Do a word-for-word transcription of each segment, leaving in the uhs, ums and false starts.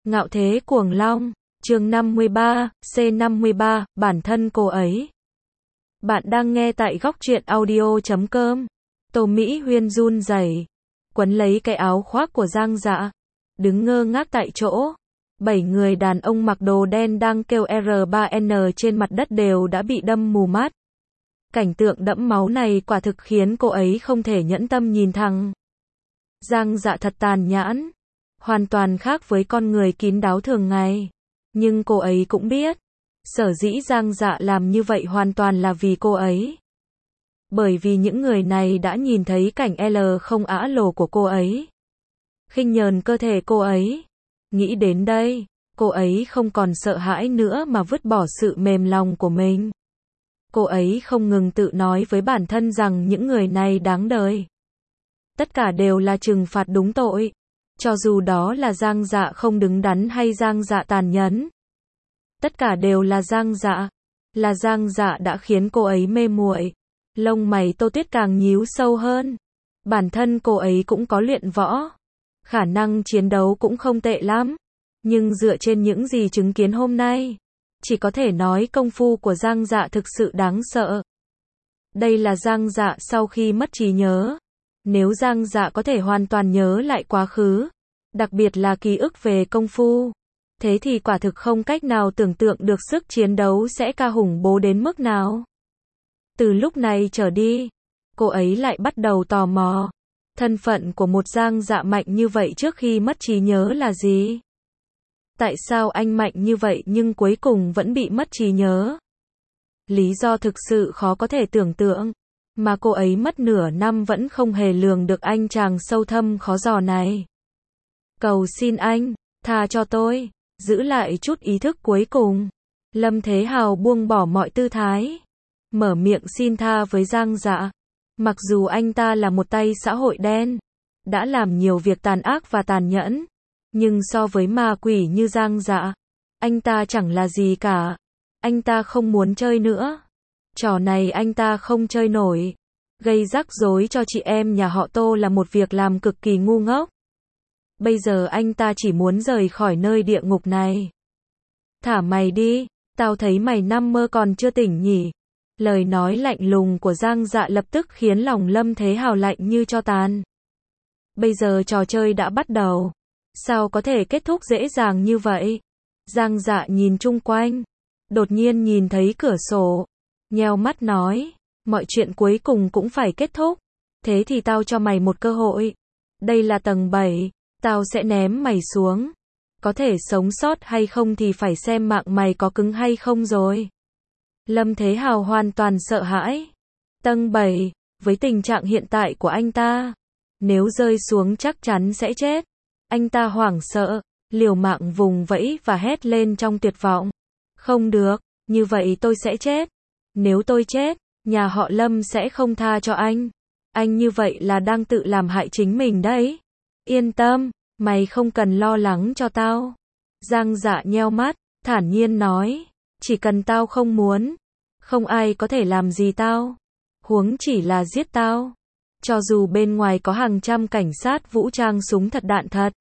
Ngạo thế cuồng long, chương năm mươi ba, C năm mươi ba, bản thân cô ấy. Bạn đang nghe tại góc truyện audio chấm com. Tô Mỹ Huyên run rẩy, quấn lấy cái áo khoác của Giang Dạ, đứng ngơ ngác tại chỗ. Bảy người đàn ông mặc đồ đen đang kêu R ba N trên mặt đất đều đã bị đâm mù mắt. Cảnh tượng đẫm máu này quả thực khiến cô ấy không thể nhẫn tâm nhìn thẳng. Giang Dạ thật tàn nhẫn, hoàn toàn khác với con người kín đáo thường ngày. Nhưng cô ấy cũng biết, sở dĩ Giang Dạ làm như vậy hoàn toàn là vì cô ấy. Bởi vì những người này đã nhìn thấy cảnh L không ả lồ của cô ấy, khinh nhờn cơ thể cô ấy. Nghĩ đến đây, cô ấy không còn sợ hãi nữa mà vứt bỏ sự mềm lòng của mình. Cô ấy không ngừng tự nói với bản thân rằng những người này đáng đời. Tất cả đều là trừng phạt đúng tội. Cho dù đó là Giang Dạ không đứng đắn hay Giang Dạ tàn nhẫn. Tất cả đều là Giang Dạ. Là Giang Dạ đã khiến cô ấy mê muội. Lông mày Tô Tuyết càng nhíu sâu hơn. Bản thân cô ấy cũng có luyện võ. Khả năng chiến đấu cũng không tệ lắm. Nhưng dựa trên những gì chứng kiến hôm nay, chỉ có thể nói công phu của Giang Dạ thực sự đáng sợ. Đây là Giang Dạ sau khi mất trí nhớ. Nếu Giang Dạ có thể hoàn toàn nhớ lại quá khứ, đặc biệt là ký ức về công phu, thế thì quả thực không cách nào tưởng tượng được sức chiến đấu sẽ ca hùng bố đến mức nào. Từ lúc này trở đi, cô ấy lại bắt đầu tò mò. Thân phận của một Giang Dạ mạnh như vậy trước khi mất trí nhớ là gì? Tại sao anh mạnh như vậy nhưng cuối cùng vẫn bị mất trí nhớ? Lý do thực sự khó có thể tưởng tượng, mà cô ấy mất nửa năm vẫn không hề lường được anh chàng sâu thâm khó dò này. Cầu xin anh, tha cho tôi, giữ lại chút ý thức cuối cùng. Lâm Thế Hào buông bỏ mọi tư thái, mở miệng xin tha với Giang Dạ. Mặc dù anh ta là một tay xã hội đen, đã làm nhiều việc tàn ác và tàn nhẫn, nhưng so với ma quỷ như Giang Dạ, anh ta chẳng là gì cả. Anh ta không muốn chơi nữa. Trò này anh ta không chơi nổi. Gây rắc rối cho chị em nhà họ Tô là một việc làm cực kỳ ngu ngốc. Bây giờ anh ta chỉ muốn rời khỏi nơi địa ngục này. Thả mày đi, tao thấy mày nằm mơ còn chưa tỉnh nhỉ. Lời nói lạnh lùng của Giang Dạ lập tức khiến lòng Lâm Thế Hào lạnh như tro tàn. Bây giờ trò chơi đã bắt đầu. Sao có thể kết thúc dễ dàng như vậy? Giang Dạ nhìn chung quanh, đột nhiên nhìn thấy cửa sổ, nheo mắt nói, mọi chuyện cuối cùng cũng phải kết thúc. Thế thì tao cho mày một cơ hội. Đây là tầng bảy, tao sẽ ném mày xuống. Có thể sống sót hay không thì phải xem mạng mày có cứng hay không rồi. Lâm Thế Hào hoàn toàn sợ hãi. Tầng bảy, với tình trạng hiện tại của anh ta, nếu rơi xuống chắc chắn sẽ chết. Anh ta hoảng sợ, liều mạng vùng vẫy và hét lên trong tuyệt vọng. Không được, như vậy tôi sẽ chết. Nếu tôi chết, nhà họ Lâm sẽ không tha cho anh. Anh như vậy là đang tự làm hại chính mình đấy. Yên tâm, mày không cần lo lắng cho tao. Giang Dạ nheo mắt, thản nhiên nói, chỉ cần tao không muốn, không ai có thể làm gì tao. Huống chỉ là giết tao. Cho dù bên ngoài có hàng trăm cảnh sát vũ trang súng thật đạn thật.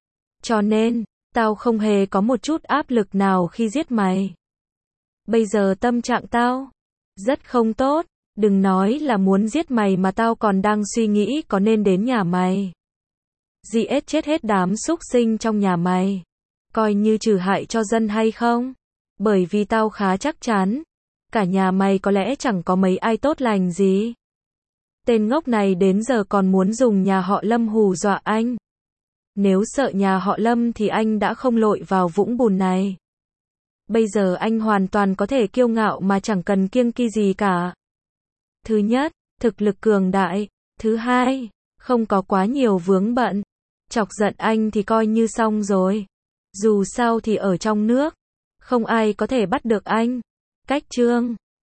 Cho nên, tao không hề có một chút áp lực nào khi giết mày. Bây giờ tâm trạng tao rất không tốt, đừng nói là muốn giết mày mà tao còn đang suy nghĩ có nên đến nhà mày. Giết chết hết đám súc sinh trong nhà mày, coi như trừ hại cho dân hay không? Bởi vì tao khá chắc chắn, cả nhà mày có lẽ chẳng có mấy ai tốt lành gì. Tên ngốc này đến giờ còn muốn dùng nhà họ Lâm hù dọa anh. Nếu sợ nhà họ Lâm thì anh đã không lội vào vũng bùn này. Bây giờ anh hoàn toàn có thể kiêu ngạo mà chẳng cần kiêng kỵ gì cả. Thứ nhất, thực lực cường đại. Thứ hai, không có quá nhiều vướng bận. Chọc giận anh thì coi như xong rồi. Dù sao thì ở trong nước, không ai có thể bắt được anh. Cách chương